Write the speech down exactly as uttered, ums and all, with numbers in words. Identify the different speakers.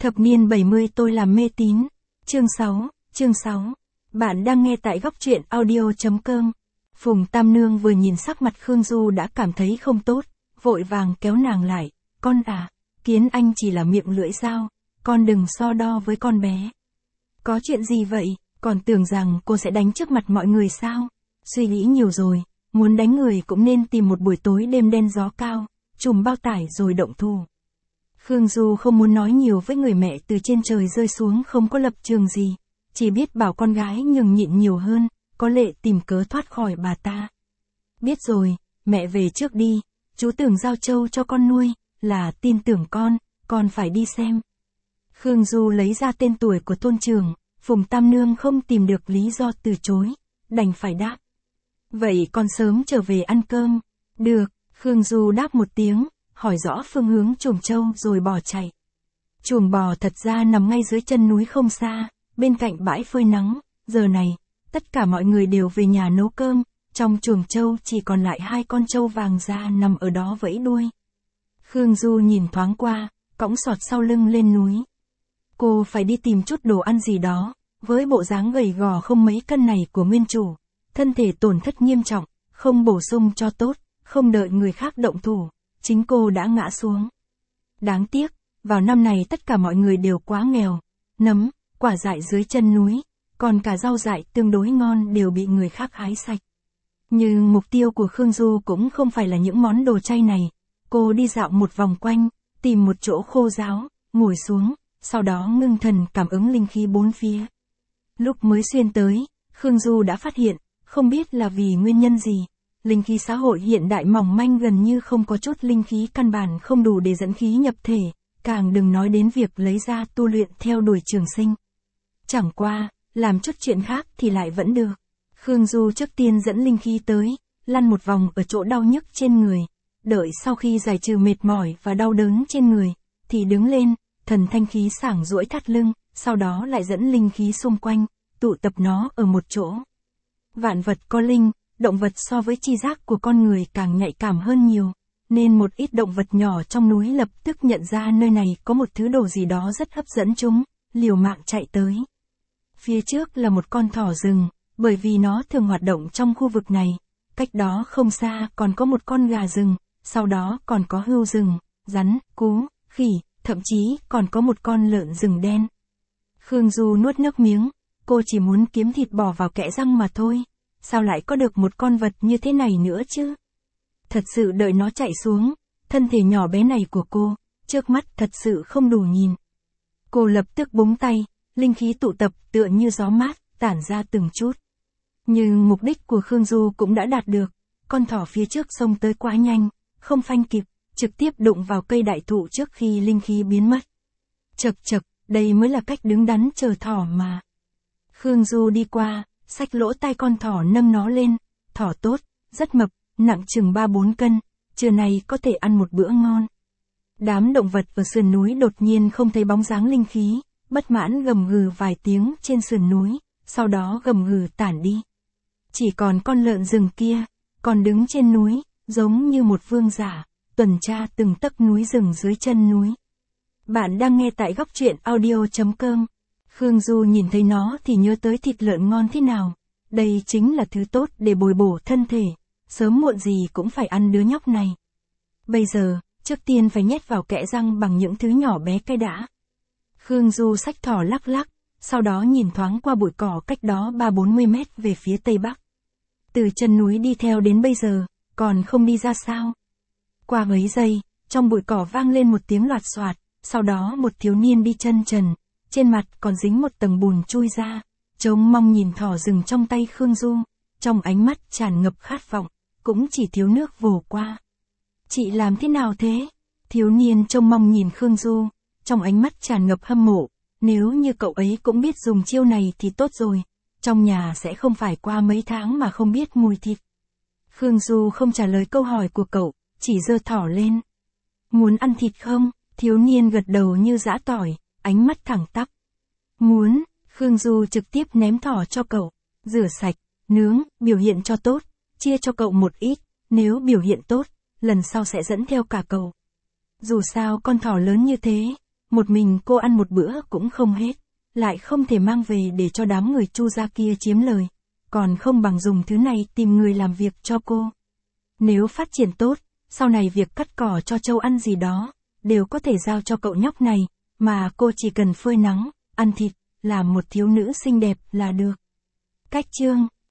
Speaker 1: Thập niên bảy mươi tôi làm mê tín. Chương sáu, chương sáu. Bạn đang nghe tại góc truyện audio.com. Phùng Tam Nương vừa nhìn sắc mặt Khương Du đã cảm thấy không tốt, vội vàng kéo nàng lại. Con à, Kiến Anh chỉ là miệng lưỡi dao, con đừng so đo với con bé. Có chuyện gì vậy, còn tưởng rằng cô sẽ đánh trước mặt mọi người sao? Suy nghĩ nhiều rồi, muốn đánh người cũng nên tìm một buổi tối đêm đen gió cao, trùm bao tải rồi động thủ. Khương Du không muốn nói nhiều với người mẹ từ trên trời rơi xuống không có lập trường gì, chỉ biết bảo con gái nhường nhịn nhiều hơn, có lệ tìm cớ thoát khỏi bà ta. Biết rồi, mẹ về trước đi, chú tưởng giao trâu cho con nuôi, là tin tưởng con, con phải đi xem. Khương Du lấy ra tên tuổi của thôn trưởng, Phùng Tam Nương không tìm được lý do từ chối, đành phải đáp. Vậy con sớm trở về ăn cơm. Được, Khương Du đáp một tiếng, hỏi rõ phương hướng chuồng trâu rồi bỏ chạy. Chuồng bò thật ra nằm ngay dưới chân núi không xa, bên cạnh bãi phơi nắng. Giờ này, tất cả mọi người đều về nhà nấu cơm, trong chuồng trâu chỉ còn lại hai con trâu vàng da nằm ở đó vẫy đuôi. Khương Du nhìn thoáng qua, cõng sọt sau lưng lên núi. Cô phải đi tìm chút đồ ăn gì đó, với bộ dáng gầy gò không mấy cân này của nguyên chủ, thân thể tổn thất nghiêm trọng, không bổ sung cho tốt, không đợi người khác động thủ, chính cô đã ngã xuống. Đáng tiếc, vào năm này tất cả mọi người đều quá nghèo, nấm, quả dại dưới chân núi, còn cả rau dại tương đối ngon đều bị người khác hái sạch. Nhưng mục tiêu của Khương Du cũng không phải là những món đồ chay này, cô đi dạo một vòng quanh, tìm một chỗ khô ráo, ngồi xuống, sau đó ngưng thần cảm ứng linh khí bốn phía. Lúc mới xuyên tới, Khương Du đã phát hiện, không biết là vì nguyên nhân gì, linh khí xã hội hiện đại mỏng manh gần như không có chút linh khí căn bản không đủ để dẫn khí nhập thể, càng đừng nói đến việc lấy ra tu luyện theo đuổi trường sinh. Chẳng qua, làm chút chuyện khác thì lại vẫn được. Khương Du trước tiên dẫn linh khí tới, lăn một vòng ở chỗ đau nhức trên người, đợi sau khi giải trừ mệt mỏi và đau đớn trên người, thì đứng lên, thần thanh khí sảng duỗi thắt lưng, sau đó lại dẫn linh khí xung quanh, tụ tập nó ở một chỗ. Vạn vật có linh, động vật so với tri giác của con người càng nhạy cảm hơn nhiều, nên một ít động vật nhỏ trong núi lập tức nhận ra nơi này có một thứ đồ gì đó rất hấp dẫn chúng, liều mạng chạy tới. Phía trước là một con thỏ rừng, bởi vì nó thường hoạt động trong khu vực này, cách đó không xa còn có một con gà rừng, sau đó còn có hươu rừng, rắn, cú, khỉ, thậm chí còn có một con lợn rừng đen. Khương Du nuốt nước miếng, cô chỉ muốn kiếm thịt bò vào kẽ răng mà thôi, sao lại có được một con vật như thế này nữa chứ? Thật sự đợi nó chạy xuống, thân thể nhỏ bé này của cô, trước mắt thật sự không đủ nhìn. Cô lập tức búng tay, linh khí tụ tập tựa như gió mát, tản ra từng chút. Nhưng mục đích của Khương Du cũng đã đạt được, con thỏ phía trước xông tới quá nhanh, không phanh kịp, trực tiếp đụng vào cây đại thụ trước khi linh khí biến mất. Chậc chậc, đây mới là cách đứng đắn chờ thỏ mà. Khương Du đi qua, xách lỗ tai con thỏ nâng nó lên, thỏ tốt, rất mập, nặng chừng ba bốn cân, trưa nay có thể ăn một bữa ngon. Đám động vật ở sườn núi đột nhiên không thấy bóng dáng linh khí, bất mãn gầm gừ vài tiếng trên sườn núi, sau đó gầm gừ tản đi. Chỉ còn con lợn rừng kia, còn đứng trên núi, giống như một vương giả, tuần tra từng tấc núi rừng dưới chân núi. Bạn đang nghe tại góc truyện audio.com. Khương Du nhìn thấy nó thì nhớ tới thịt lợn ngon thế nào. Đây chính là thứ tốt để bồi bổ thân thể, sớm muộn gì cũng phải ăn đứa nhóc này. Bây giờ, trước tiên phải nhét vào kẽ răng bằng những thứ nhỏ bé cái đã. Khương Du xách thỏ lắc lắc, sau đó nhìn thoáng qua bụi cỏ cách đó ba bốn mươi mét về phía tây bắc. Từ chân núi đi theo đến bây giờ, còn không đi ra sao? Qua mấy giây, trong bụi cỏ vang lên một tiếng loạt xoạt, sau đó một thiếu niên đi chân trần, trên mặt còn dính một tầng bùn chui ra, trông mong nhìn thỏ rừng trong tay Khương Du, trong ánh mắt tràn ngập khát vọng, cũng chỉ thiếu nước vồ qua. Chị làm thế nào thế? Thiếu niên trông mong nhìn Khương Du, trong ánh mắt tràn ngập hâm mộ, nếu như cậu ấy cũng biết dùng chiêu này thì tốt rồi, trong nhà sẽ không phải qua mấy tháng mà không biết mùi thịt. Khương Du không trả lời câu hỏi của cậu, chỉ giơ thỏ lên. Muốn ăn thịt không? Thiếu niên gật đầu như giã tỏi, ánh mắt thẳng tắp. Muốn, Khương Du trực tiếp ném thỏ cho cậu, rửa sạch, nướng, biểu hiện cho tốt, chia cho cậu một ít, nếu biểu hiện tốt, lần sau sẽ dẫn theo cả cậu. Dù sao con thỏ lớn như thế, Một mình cô ăn một bữa cũng không hết, lại không thể mang về để cho đám người Chu gia kia chiếm lời, còn không bằng dùng thứ này tìm người làm việc cho cô. Nếu phát triển tốt, sau này việc cắt cỏ cho trâu ăn gì đó, đều có thể giao cho cậu nhóc này, mà cô chỉ cần phơi nắng, ăn thịt, làm một thiếu nữ xinh đẹp là được. Cách chương